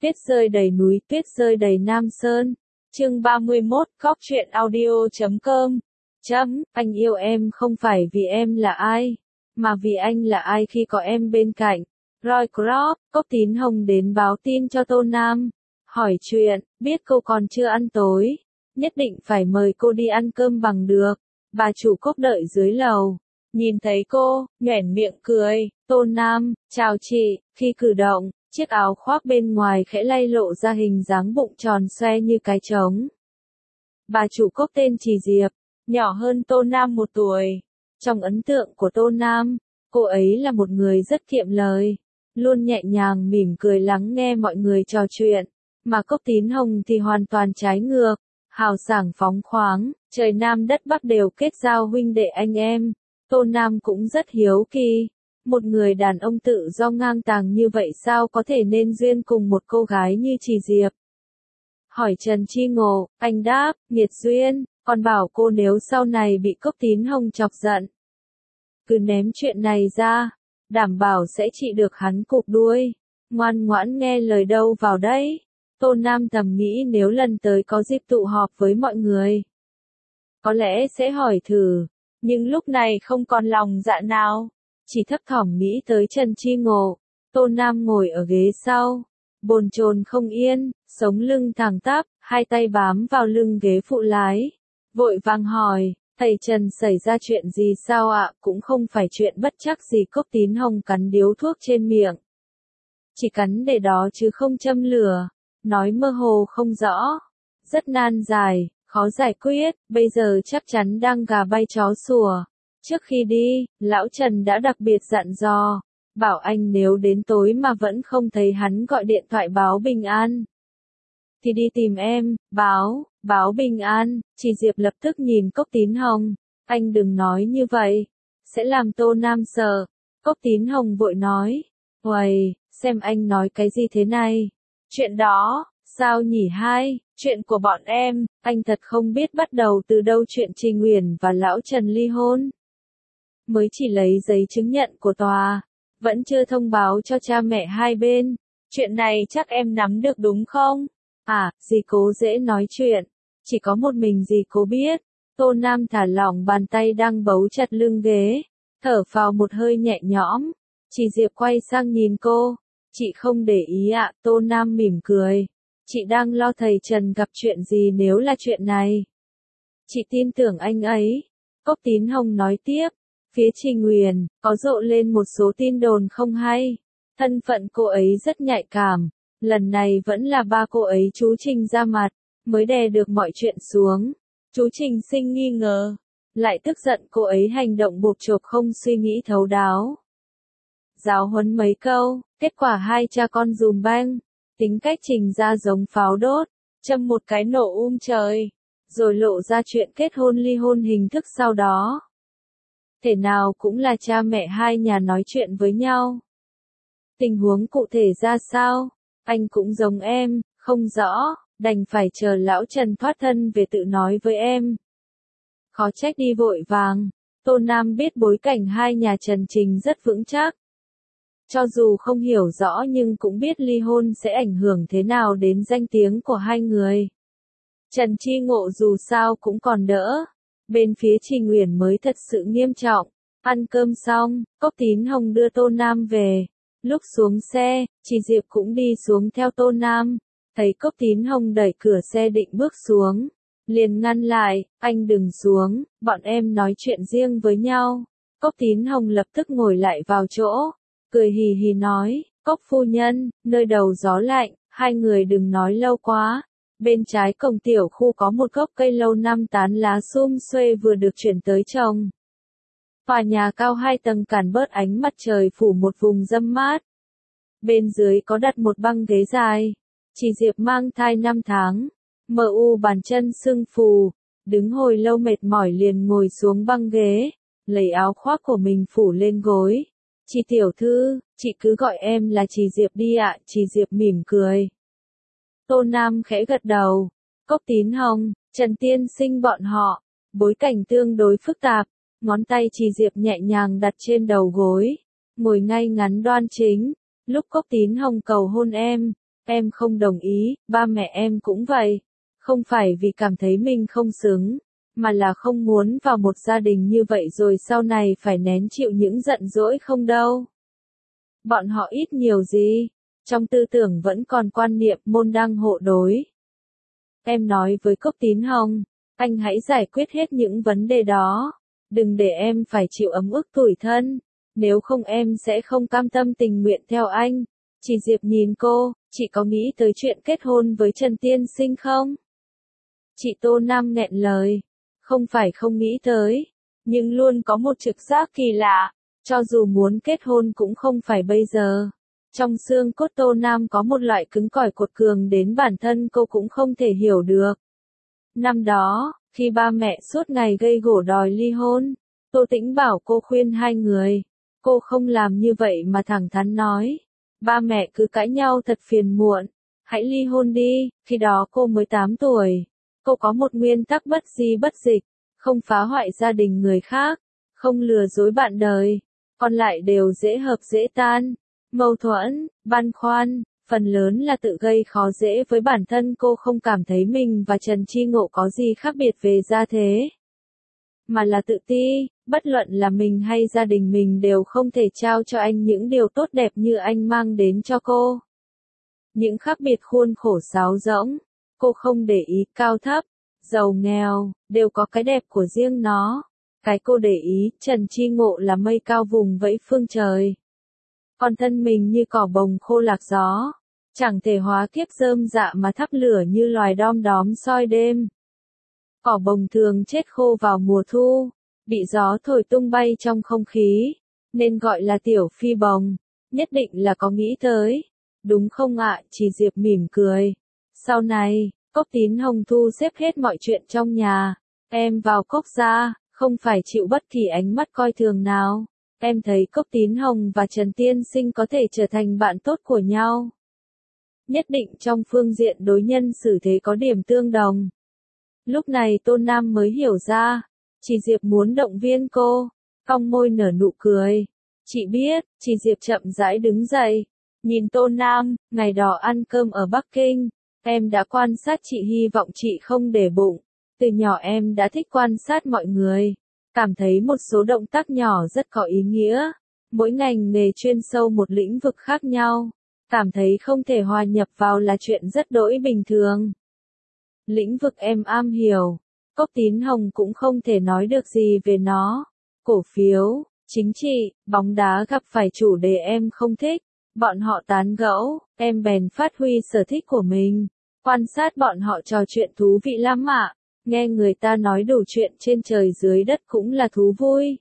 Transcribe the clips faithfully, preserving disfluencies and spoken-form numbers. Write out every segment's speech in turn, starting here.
Tuyết rơi đầy núi, tuyết rơi đầy Nam Sơn. Chương ba mươi mốt, Cóc truyện audio chấm com. Chấm, anh yêu em không phải vì em là ai, mà vì anh là ai khi có em bên cạnh. Roy Crop, Cốc Tín Hồng đến báo tin cho Tô Nam. Hỏi chuyện, biết cô còn chưa ăn tối. Nhất định phải mời cô đi ăn cơm bằng được. Bà chủ Cốc đợi dưới lầu. Nhìn thấy cô, nhoẻn miệng cười. Tô Nam, chào chị, khi cử động. Chiếc áo khoác bên ngoài khẽ lay lộ ra hình dáng bụng tròn xoe như cái trống. Bà chủ Cốc tên Trì Diệp, nhỏ hơn Tô Nam một tuổi. Trong ấn tượng của Tô Nam, cô ấy là một người rất kiệm lời, luôn nhẹ nhàng mỉm cười lắng nghe mọi người trò chuyện. Mà Cốc Tín Hồng thì hoàn toàn trái ngược, hào sảng phóng khoáng, trời Nam đất Bắc đều kết giao huynh đệ anh em. Tô Nam cũng rất hiếu kỳ. Một người đàn ông tự do ngang tàng như vậy sao có thể nên duyên cùng một cô gái như Trì Diệp? Hỏi Trần Chi Ngộ, anh đáp, nghiệt duyên, còn bảo cô nếu sau này bị Cốc Tín Hồng chọc giận, cứ ném chuyện này ra, đảm bảo sẽ trị được hắn cụp đuôi. Ngoan ngoãn nghe lời đâu vào đấy. Tô Nam thầm nghĩ nếu lần tới có dịp tụ họp với mọi người, có lẽ sẽ hỏi thử, nhưng lúc này không còn lòng dạ nào. Chỉ thấp thỏm nghĩ tới Trần Chi Ngộ. Tô Nam ngồi ở ghế sau, bồn chồn không yên, sống lưng thẳng tắp, hai tay bám vào lưng ghế phụ lái. Vội vàng hỏi, thầy Trần xảy ra chuyện gì sao ạ? Cũng không phải chuyện bất trắc gì. Cốc Tín Hồng cắn điếu thuốc trên miệng. Chỉ cắn để đó chứ không châm lửa. Nói mơ hồ không rõ. Rất nan giải, khó giải quyết, bây giờ chắc chắn đang gà bay chó sủa. Trước khi đi, Lão Trần đã đặc biệt dặn dò, bảo anh nếu đến tối mà vẫn không thấy hắn gọi điện thoại báo bình an, thì đi tìm em, báo, báo bình an. Trì Diệp lập tức nhìn Cốc Tín Hồng, anh đừng nói như vậy, sẽ làm Tô Nam sợ. Cốc Tín Hồng vội nói, uầy, xem anh nói cái gì thế này, chuyện đó, sao nhỉ hai, chuyện của bọn em, anh thật không biết bắt đầu từ đâu. Chuyện Trình Uyển và Lão Trần ly hôn. Mới chỉ lấy giấy chứng nhận của tòa, vẫn chưa thông báo cho cha mẹ hai bên. Chuyện này chắc em nắm được đúng không? À, dì Cố dễ nói chuyện, chỉ có một mình dì Cố biết. Tô Nam thả lỏng bàn tay đang bấu chặt lưng ghế, thở phào một hơi nhẹ nhõm. Trì Diệp quay sang nhìn cô, chị không để ý ạ. Tô Nam mỉm cười, chị đang lo thầy Trần gặp chuyện gì nếu là chuyện này. Chị tin tưởng anh ấy. Cốc Tín Hồng nói tiếp. Phía Trình Uyển, có rộ lên một số tin đồn không hay. Thân phận cô ấy rất nhạy cảm. Lần này vẫn là ba cô ấy chú Trình ra mặt, mới đè được mọi chuyện xuống. Chú Trình sinh nghi ngờ, lại tức giận cô ấy hành động bộp chộp không suy nghĩ thấu đáo. Giáo huấn mấy câu, kết quả hai cha con dùm beng. Tính cách Trình ra giống pháo đốt, châm một cái nổ um trời, rồi lộ ra chuyện kết hôn ly hôn hình thức sau đó. Thể nào cũng là cha mẹ hai nhà nói chuyện với nhau. Tình huống cụ thể ra sao, anh cũng giống em, không rõ, đành phải chờ Lão Trần thoát thân về tự nói với em. Khó trách đi vội vàng. Tô Nam biết bối cảnh hai nhà Trần Trình rất vững chắc. Cho dù không hiểu rõ nhưng cũng biết ly hôn sẽ ảnh hưởng thế nào đến danh tiếng của hai người. Trần Chi Ngộ dù sao cũng còn đỡ. Bên phía Trình Uyển mới thật sự nghiêm trọng. Ăn cơm xong, Cốc Tín Hồng đưa Tô Nam về. Lúc xuống xe, Trì Diệp cũng đi xuống theo Tô Nam. Thấy Cốc Tín Hồng đẩy cửa xe định bước xuống, liền ngăn lại, anh đừng xuống, bọn em nói chuyện riêng với nhau. Cốc Tín Hồng lập tức ngồi lại vào chỗ, cười hì hì nói, Cốc phu nhân, nơi đầu gió lạnh, hai người đừng nói lâu quá. Bên trái cổng tiểu khu có một gốc cây lâu năm tán lá sum xuê vừa được chuyển tới trồng. Tòa nhà cao hai tầng cản bớt ánh mặt trời phủ một vùng râm mát. Bên dưới có đặt một băng ghế dài. Trì Diệp mang thai năm tháng, mờ u bàn chân sưng phù, đứng hồi lâu mệt mỏi liền ngồi xuống băng ghế, lấy áo khoác của mình phủ lên gối. Chị tiểu thư, chị cứ gọi em là Trì Diệp đi ạ. Trì Diệp mỉm cười. Tô Nam khẽ gật đầu. Cốc Tín Hồng, Trần Tiên Sinh bọn họ, bối cảnh tương đối phức tạp. Ngón tay Trì Diệp nhẹ nhàng đặt trên đầu gối, ngồi ngay ngắn đoan chính. Lúc Cốc Tín Hồng cầu hôn em, Em không đồng ý, ba mẹ em cũng vậy. Không phải vì cảm thấy mình không xứng, mà là không muốn vào một gia đình như vậy rồi sau này phải nén chịu những giận dỗi không đâu. Bọn họ ít nhiều gì, trong tư tưởng vẫn còn quan niệm môn đăng hộ đối. Em nói với Cốc Tín Hồng, anh hãy giải quyết hết những vấn đề đó. Đừng để em phải chịu ấm ức tủi thân. Nếu không em sẽ không cam tâm tình nguyện theo anh. Chị Diệp nhìn cô, chị có nghĩ tới chuyện kết hôn với Trần Tiên Sinh không? Chị Tô Nam nghẹn lời. Không phải không nghĩ tới, nhưng luôn có một trực giác kỳ lạ. Cho dù muốn kết hôn cũng không phải bây giờ. Trong xương cốt Tô Nam có một loại cứng cỏi cột cường đến bản thân cô cũng không thể hiểu được. Năm đó, khi ba mẹ suốt ngày gây gổ đòi ly hôn, Tô Tĩnh bảo cô khuyên hai người. Cô không làm như vậy mà thẳng thắn nói. Ba mẹ cứ cãi nhau thật phiền muộn. Hãy ly hôn đi, khi đó cô mới tám tuổi. Cô có một nguyên tắc bất di bất dịch, không phá hoại gia đình người khác, không lừa dối bạn đời, còn lại đều dễ hợp dễ tan. Mâu thuẫn, băn khoăn, phần lớn là tự gây khó dễ với bản thân cô không cảm thấy mình và Trần Chi Ngộ có gì khác biệt về gia thế. Mà là tự ti, bất luận là mình hay gia đình mình đều không thể trao cho anh những điều tốt đẹp như anh mang đến cho cô. Những khác biệt khuôn khổ sáo rỗng, cô không để ý cao thấp, giàu nghèo, đều có cái đẹp của riêng nó. Cái cô để ý, Trần Chi Ngộ là mây cao vùng vẫy phương trời. Còn thân mình như cỏ bồng khô lạc gió, chẳng thể hóa kiếp rơm dạ mà thắp lửa như loài đom đóm soi đêm. Cỏ bồng thường chết khô vào mùa thu, bị gió thổi tung bay trong không khí, nên gọi là tiểu phi bồng, nhất định là có nghĩ tới. Đúng không ạ? Chị Diệp mỉm cười. Sau này, Cốc Tín Hồng thu xếp hết mọi chuyện trong nhà. Em vào Cốc gia, không phải chịu bất kỳ ánh mắt coi thường nào. Em thấy Cốc Tín Hồng và Trần Tiên Sinh có thể trở thành bạn tốt của nhau. Nhất định trong phương diện đối nhân xử thế có điểm tương đồng. Lúc này Tô Nam mới hiểu ra, chị Diệp muốn động viên cô, cong môi nở nụ cười. Chị biết, chị Diệp chậm rãi đứng dậy, nhìn Tô Nam, ngày đó ăn cơm ở Bắc Kinh, em đã quan sát chị hy vọng chị không để bụng. Từ nhỏ em đã thích quan sát mọi người, cảm thấy một số động tác nhỏ rất có ý nghĩa. Mỗi ngành nghề chuyên sâu một lĩnh vực khác nhau, cảm thấy không thể hòa nhập vào là chuyện rất đỗi bình thường. Lĩnh vực em am hiểu, Cốc Tín Hồng cũng không thể nói được gì về nó. Cổ phiếu, chính trị, bóng đá gặp phải chủ đề em không thích. Bọn họ tán gẫu, em bèn phát huy sở thích của mình. Quan sát bọn họ trò chuyện thú vị lắm ạ. Nghe người ta nói đủ chuyện trên trời dưới đất cũng là thú vui.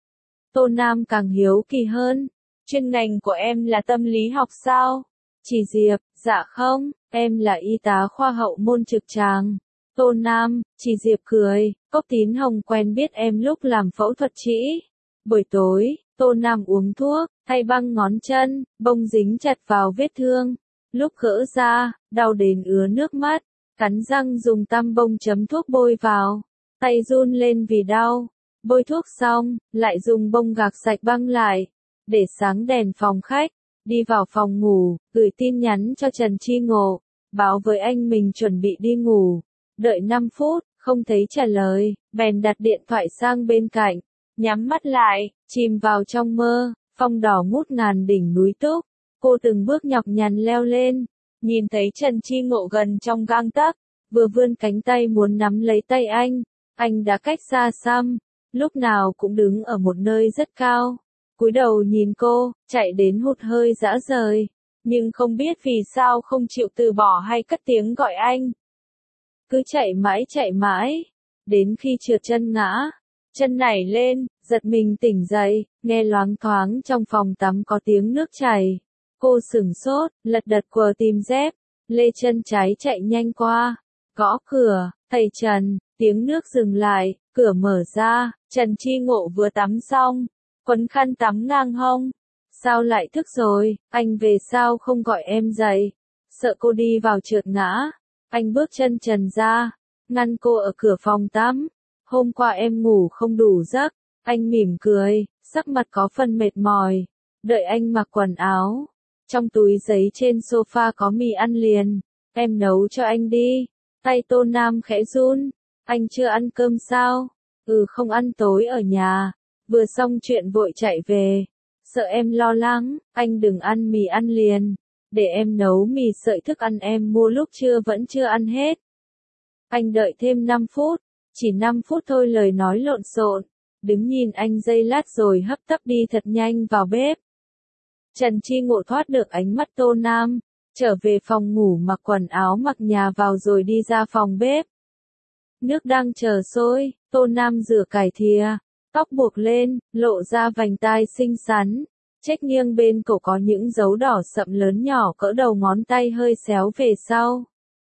Tô Nam càng hiếu kỳ hơn. Chuyên ngành của em là tâm lý học sao? Chị Diệp, dạ không, em là y tá khoa hậu môn trực tràng. Tô Nam, chị Diệp cười, Cốc Tín Hồng quen biết em lúc làm phẫu thuật trĩ. Buổi tối, Tô Nam uống thuốc, thay băng ngón chân, bông dính chặt vào vết thương. Lúc gỡ ra, đau đến ứa nước mắt, cắn răng dùng tăm bông chấm thuốc bôi vào. Tay run lên vì đau. Bôi thuốc xong, lại dùng bông gạc sạch băng lại. Để sáng đèn phòng khách, đi vào phòng ngủ, gửi tin nhắn cho Trần Chi Ngộ, báo với anh mình chuẩn bị đi ngủ. Đợi năm phút, không thấy trả lời, bèn đặt điện thoại sang bên cạnh, nhắm mắt lại, chìm vào trong mơ. Phong đỏ ngút ngàn đỉnh núi Túc, cô từng bước nhọc nhằn leo lên, nhìn thấy Trần Chi Ngộ gần trong gang tấc, vừa vươn cánh tay muốn nắm lấy tay anh, anh đã cách xa xăm, lúc nào cũng đứng ở một nơi rất cao, cúi đầu nhìn cô, chạy đến hụt hơi dã rời, nhưng không biết vì sao không chịu từ bỏ hay cất tiếng gọi anh. Cứ chạy mãi chạy mãi, đến khi trượt chân ngã, chân nảy lên, giật mình tỉnh dậy, nghe loáng thoáng trong phòng tắm có tiếng nước chảy. Cô sửng sốt, lật đật quờ tìm dép, lê chân trái chạy nhanh qua, gõ cửa, thầy Trần, tiếng nước dừng lại, cửa mở ra, Trần Chi Ngộ vừa tắm xong, quấn khăn tắm ngang hông. Sao lại thức rồi, anh về sao không gọi em dậy? Sợ cô đi vào trượt ngã, anh bước chân trần ra, ngăn cô ở cửa phòng tắm. Hôm qua em ngủ không đủ giấc, anh mỉm cười, sắc mặt có phần mệt mỏi, đợi anh mặc quần áo. Trong túi giấy trên sofa có mì ăn liền, em nấu cho anh đi. Tay Tô Nam khẽ run, anh chưa ăn cơm sao? Ừ không ăn tối ở nhà, vừa xong chuyện vội chạy về, sợ em lo lắng, anh đừng ăn mì ăn liền, để em nấu mì sợi thức ăn em mua lúc trưa vẫn chưa ăn hết. Anh đợi thêm năm phút, chỉ năm phút thôi lời nói lộn xộn, đứng nhìn anh giây lát rồi hấp tấp đi thật nhanh vào bếp. Trần Chi Ngộ thoát được ánh mắt Tô Nam, trở về phòng ngủ mặc quần áo mặc nhà vào rồi đi ra phòng bếp. Nước đang chờ sôi, Tô Nam rửa cải thìa, tóc buộc lên, lộ ra vành tai xinh xắn, chếch nghiêng bên cổ có những dấu đỏ sậm lớn nhỏ cỡ đầu ngón tay hơi xéo về sau.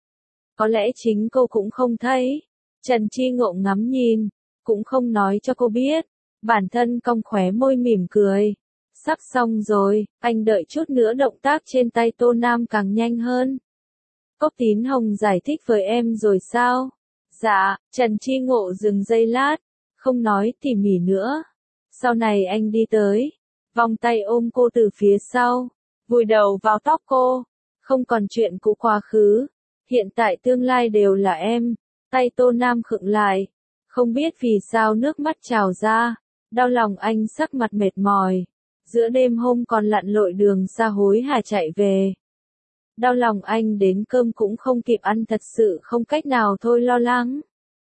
Có lẽ chính cô cũng không thấy. Trần Chi Ngộ ngắm nhìn, cũng không nói cho cô biết, bản thân cong khóe môi mỉm cười. Sắp xong rồi, anh đợi chút nữa động tác trên tay Tô Nam càng nhanh hơn. Cốc Tín Hồng giải thích với em rồi sao? Dạ, Trần Chi Ngộ dừng giây lát, không nói tỉ mỉ nữa. Sau này anh đi tới, vòng tay ôm cô từ phía sau, vùi đầu vào tóc cô. Không còn chuyện cũ quá khứ, hiện tại tương lai đều là em. Tay Tô Nam khựng lại, không biết vì sao nước mắt trào ra, đau lòng anh sắc mặt mệt mỏi. Giữa đêm hôm còn lặn lội đường xa hối hả chạy về. Đau lòng anh đến cơm cũng không kịp ăn thật sự không cách nào thôi lo lắng.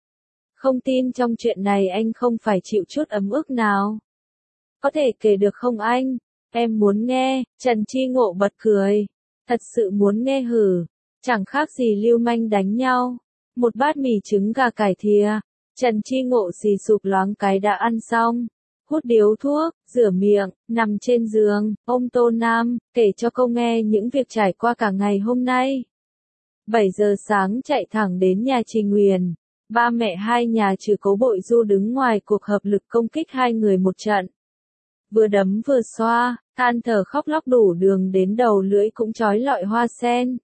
Không tin trong chuyện này anh không phải chịu chút ấm ức nào. Có thể kể được không anh? Em muốn nghe, Trần Chi Ngộ bật cười. Thật sự muốn nghe hử, chẳng khác gì lưu manh đánh nhau. Một bát mì trứng gà cải thìa, Trần Chi Ngộ xì sụp loáng cái đã ăn xong. Hút điếu thuốc, rửa miệng, nằm trên giường, ôm Tô Nam, kể cho cô nghe những việc trải qua cả ngày hôm nay. bảy giờ sáng chạy thẳng đến nhà Trình Nguyền, ba mẹ hai nhà trừ Cố Bội Du đứng ngoài cuộc hợp lực công kích hai người một trận. Vừa đấm vừa xoa, than thở khóc lóc đủ đường đến đầu lưỡi cũng trói lọi hoa sen.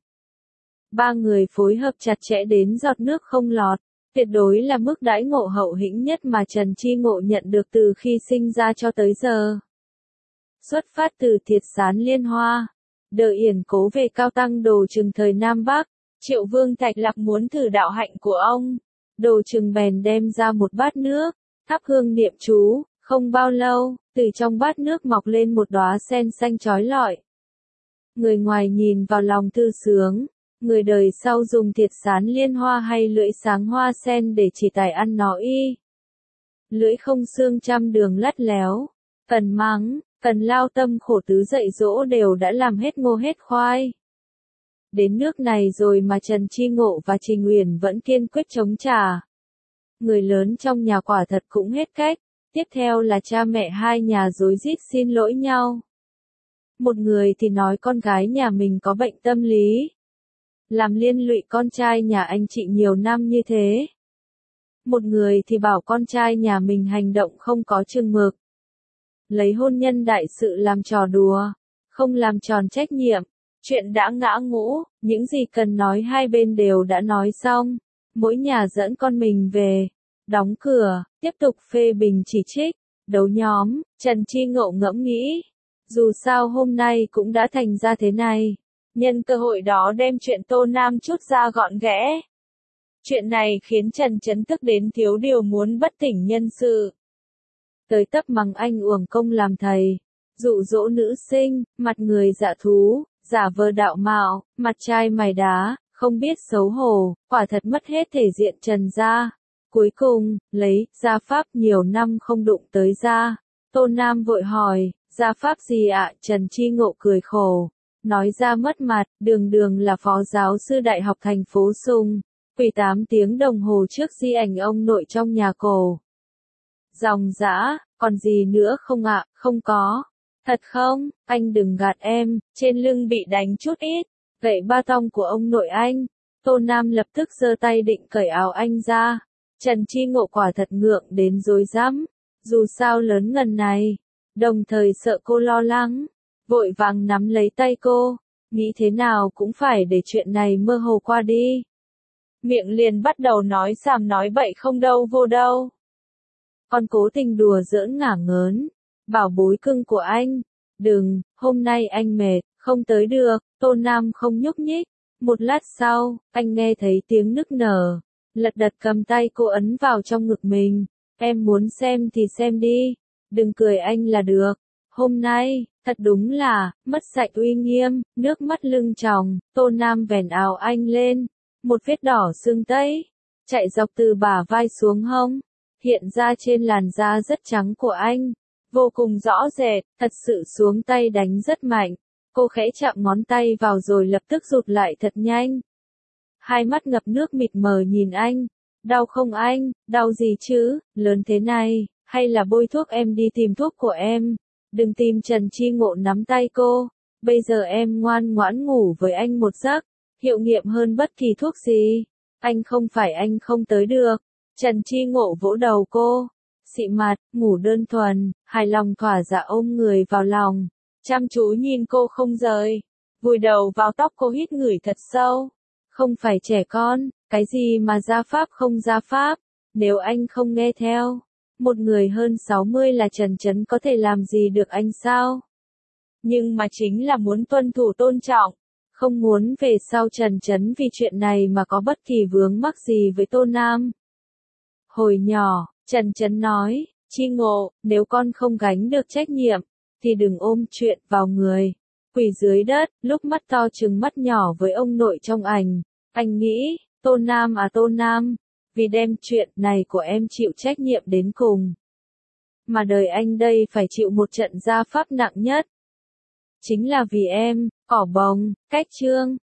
Ba người phối hợp chặt chẽ đến giọt nước không lọt. Tuyệt đối là mức đãi ngộ hậu hĩnh nhất mà Trần Chi Ngộ nhận được từ khi sinh ra cho tới giờ. Xuất phát từ Thiệt Sán Liên Hoa, Đờ Yển Cố về Cao Tăng Đồ Trừng thời Nam Bắc, Triệu Vương Thạch Lạc muốn thử đạo hạnh của ông. Đồ Trừng bèn đem ra một bát nước, thắp hương niệm chú, không bao lâu, từ trong bát nước mọc lên một đóa sen xanh chói lọi. Người ngoài nhìn vào lòng thư sướng. Người đời sau dùng Thiệt Sán Liên Hoa hay lưỡi sáng hoa sen để chỉ tài ăn nó y. Lưỡi không xương trăm đường lắt léo, cần mắng, cần lao tâm khổ tứ dạy dỗ đều đã làm hết ngô hết khoai. Đến nước này rồi mà Trần Chi Ngộ và Trình Uyển vẫn kiên quyết chống trả. Người lớn trong nhà quả thật cũng hết cách, tiếp theo là cha mẹ hai nhà rối rít xin lỗi nhau. Một người thì nói con gái nhà mình có bệnh tâm lý. Làm liên lụy con trai nhà anh chị nhiều năm như thế. Một người thì bảo con trai nhà mình hành động không có chừng mực. Lấy hôn nhân đại sự làm trò đùa, không làm tròn trách nhiệm. Chuyện đã ngã ngũ, những gì cần nói hai bên đều đã nói xong. Mỗi nhà dẫn con mình về, đóng cửa, tiếp tục phê bình chỉ trích, đấu nhóm. Trần Chi Ngộ ngẫm nghĩ, dù sao hôm nay cũng đã thành ra thế này. Nhân cơ hội đó đem chuyện Tô Nam chút ra gọn ghẽ. Chuyện này khiến Trần Chấn tức đến thiếu điều muốn bất tỉnh nhân sự. Tới tấp mắng anh uổng công làm thầy, dụ dỗ nữ sinh, mặt người dạ thú, giả vờ đạo mạo, mặt trai mày đá, không biết xấu hổ, quả thật mất hết thể diện Trần gia. Cuối cùng, lấy, gia pháp nhiều năm không đụng tới gia. Tô Nam vội hỏi, gia pháp gì ạ? Trần Chi Ngộ cười khổ. Nói ra mất mặt, đường đường là phó giáo sư đại học thành phố Sùng, quỳ tám tiếng đồng hồ trước di ảnh ông nội trong nhà cổ. Dòng dã, còn gì nữa không ạ? Không có. Thật không? Anh đừng gạt em, trên lưng bị đánh chút ít, gậy ba tong của ông nội anh. Tô Nam lập tức giơ tay định cởi áo anh ra. Trần Chi Ngộ quả thật ngượng đến rối rắm, dù sao lớn ngần này, đồng thời sợ cô lo lắng. Vội vàng nắm lấy tay cô, nghĩ thế nào cũng phải để chuyện này mơ hồ qua đi. Miệng liền bắt đầu nói xàm nói bậy không đâu vô đâu. Con cố tình đùa giỡn ngả ngớn, bảo bối cưng của anh, đừng, hôm nay anh mệt, Không tới được, Tô Nam không nhúc nhích. Một lát sau, anh nghe thấy tiếng nức nở. Lật đật cầm tay cô ấn vào trong ngực mình. Em muốn xem thì xem đi. Đừng cười anh là được. Hôm nay, thật đúng là, mất sạch uy nghiêm, nước mắt lưng tròng. Tô Nam vén áo anh lên. Một vết đỏ sưng tấy, chạy dọc từ bả vai xuống hông. Hiện ra trên làn da rất trắng của anh. Vô cùng rõ rệt, thật sự xuống tay đánh rất mạnh. Cô khẽ chạm ngón tay vào rồi lập tức rụt lại thật nhanh. Hai mắt ngập nước mịt mờ nhìn anh. Đau không anh, đau gì chứ, lớn thế này, hay là bôi thuốc em đi tìm thuốc của em. Đừng tìm Trần Chi Ngộ nắm tay cô. Bây giờ em ngoan ngoãn ngủ với anh một giấc. Hiệu nghiệm hơn bất kỳ thuốc gì. Anh không phải anh không tới được. Trần Chi Ngộ vỗ đầu cô. Xị mặt, ngủ đơn thuần, hài lòng thỏa dạ ôm người vào lòng. Chăm chú nhìn cô không rời. Vùi đầu vào tóc cô hít ngửi thật sâu. Không phải trẻ con, cái gì mà gia pháp không gia pháp. Nếu anh không nghe theo, một người hơn sáu mươi là Trần Chấn có thể làm gì được anh sao? Nhưng mà chính là muốn tuân thủ tôn trọng. Không muốn về sau Trần Chấn vì chuyện này mà có bất kỳ vướng mắc gì với Tô Nam. Hồi nhỏ, Trần Chấn nói, Chi Ngộ, nếu con không gánh được trách nhiệm, thì đừng ôm chuyện vào người. Quỳ dưới đất, lúc mắt to trừng mắt nhỏ với ông nội trong ảnh. Anh nghĩ, Tô Nam à Tô Nam, vì đem chuyện này của em chịu trách nhiệm đến cùng. Mà đời anh đây phải chịu một trận gia pháp nặng nhất. Chính là vì em, cỏ bồng, cách trương.